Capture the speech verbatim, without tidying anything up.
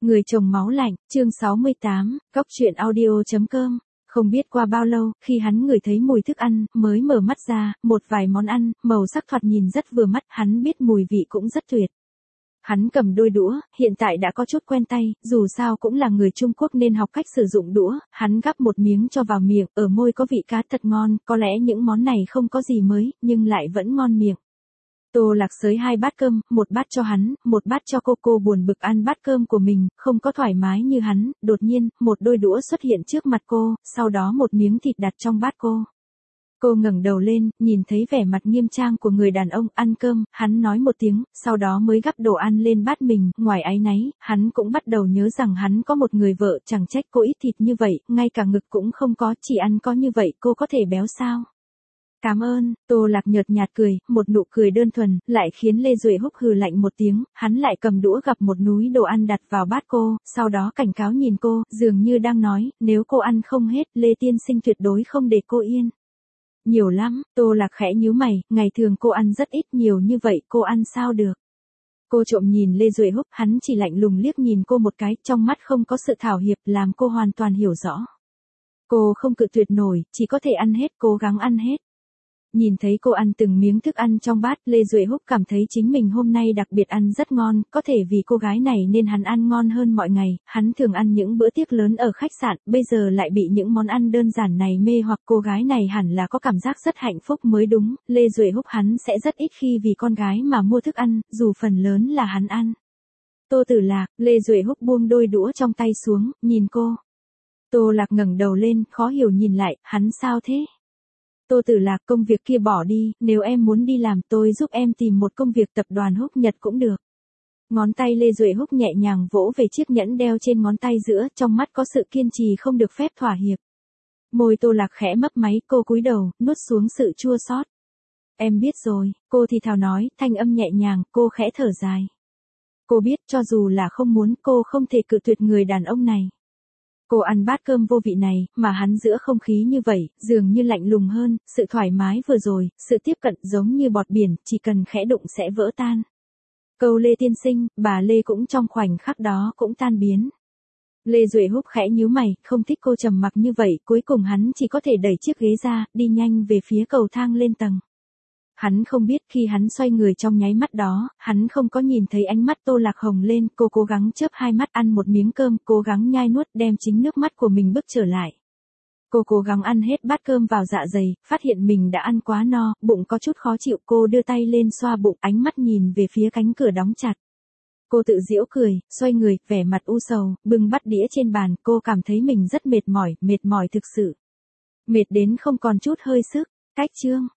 Người chồng máu lạnh, chương sáu mươi tám, Cóc truyện audio chấm com. Không biết qua bao lâu, khi hắn ngửi thấy mùi thức ăn, mới mở mắt ra, một vài món ăn, màu sắc thoạt nhìn rất vừa mắt, hắn biết mùi vị cũng rất tuyệt. Hắn cầm đôi đũa, hiện tại đã có chút quen tay, dù sao cũng là người Trung Quốc nên học cách sử dụng đũa, hắn gắp một miếng cho vào miệng, ở môi có vị cá thật ngon, có lẽ những món này không có gì mới, nhưng lại vẫn ngon miệng. Tô Lạc xới hai bát cơm, một bát cho hắn, một bát cho cô. Cô buồn bực ăn bát cơm của mình, không có thoải mái như hắn, đột nhiên, một đôi đũa xuất hiện trước mặt cô, sau đó một miếng thịt đặt trong bát cô. Cô ngẩng đầu lên, nhìn thấy vẻ mặt nghiêm trang của người đàn ông, ăn cơm, hắn nói một tiếng, sau đó mới gắp đồ ăn lên bát mình, ngoài áy náy, hắn cũng bắt đầu nhớ rằng hắn có một người vợ, chẳng trách cô ít thịt như vậy, ngay cả ngực cũng không có, chỉ ăn có như vậy cô có thể béo sao? Cảm ơn, Tô Lạc nhợt nhạt cười, một nụ cười đơn thuần, lại khiến Lê Duệ Húc hừ lạnh một tiếng, hắn lại cầm đũa gắp một núi đồ ăn đặt vào bát cô, sau đó cảnh cáo nhìn cô, dường như đang nói, nếu cô ăn không hết, Lê tiên sinh tuyệt đối không để cô yên. Nhiều lắm, Tô Lạc khẽ nhíu mày, ngày thường cô ăn rất ít, nhiều như vậy cô ăn sao được. Cô trộm nhìn Lê Duệ Húc, hắn chỉ lạnh lùng liếc nhìn cô một cái, trong mắt không có sự thảo hiệp, làm cô hoàn toàn hiểu rõ. Cô không cự tuyệt nổi, chỉ có thể ăn hết, cố gắng ăn hết. Nhìn thấy cô ăn từng miếng thức ăn trong bát, Lê Duệ Húc cảm thấy chính mình hôm nay đặc biệt ăn rất ngon, có thể vì cô gái này nên hắn ăn ngon hơn mọi ngày, hắn thường ăn những bữa tiệc lớn ở khách sạn, bây giờ lại bị những món ăn đơn giản này mê hoặc, cô gái này hẳn là có cảm giác rất hạnh phúc mới đúng, Lê Duệ Húc hắn sẽ rất ít khi vì con gái mà mua thức ăn, dù phần lớn là hắn ăn. Tô Tử Lạc, Lê Duệ Húc buông đôi đũa trong tay xuống, nhìn cô. Tô Lạc ngẩng đầu lên, khó hiểu nhìn lại, hắn sao thế? Tô Tử Lạc, công việc kia bỏ đi, nếu em muốn đi làm tôi giúp em tìm một công việc tập đoàn Húc Nhật cũng được. Ngón tay Lê Duệ Húc nhẹ nhàng vỗ về chiếc nhẫn đeo trên ngón tay giữa, trong mắt có sự kiên trì không được phép thỏa hiệp. Môi Tô Lạc khẽ mấp máy, cô cúi đầu, nuốt xuống sự chua xót. Em biết rồi, cô thì thào nói, thanh âm nhẹ nhàng, cô khẽ thở dài. Cô biết, cho dù là không muốn, cô không thể cự tuyệt người đàn ông này. Cô ăn bát cơm vô vị này, mà hắn giữa không khí như vậy, dường như lạnh lùng hơn, sự thoải mái vừa rồi, sự tiếp cận giống như bọt biển, chỉ cần khẽ đụng sẽ vỡ tan. Câu Lê tiên sinh, bà Lê cũng trong khoảnh khắc đó cũng tan biến. Lê Duệ Húc khẽ nhíu mày, không thích cô trầm mặc như vậy, cuối cùng hắn chỉ có thể đẩy chiếc ghế ra, đi nhanh về phía cầu thang lên tầng. Hắn không biết khi hắn xoay người trong nháy mắt đó, hắn không có nhìn thấy ánh mắt Tô Lạc hồng lên, cô cố gắng chớp hai mắt ăn một miếng cơm, cố gắng nhai nuốt đem chính nước mắt của mình bước trở lại. Cô cố gắng ăn hết bát cơm vào dạ dày, phát hiện mình đã ăn quá no, bụng có chút khó chịu, cô đưa tay lên xoa bụng, ánh mắt nhìn về phía cánh cửa đóng chặt. Cô tự giễu cười, xoay người, vẻ mặt u sầu, bưng bát đĩa trên bàn, cô cảm thấy mình rất mệt mỏi, mệt mỏi thực sự. Mệt đến không còn chút hơi sức, cách chương.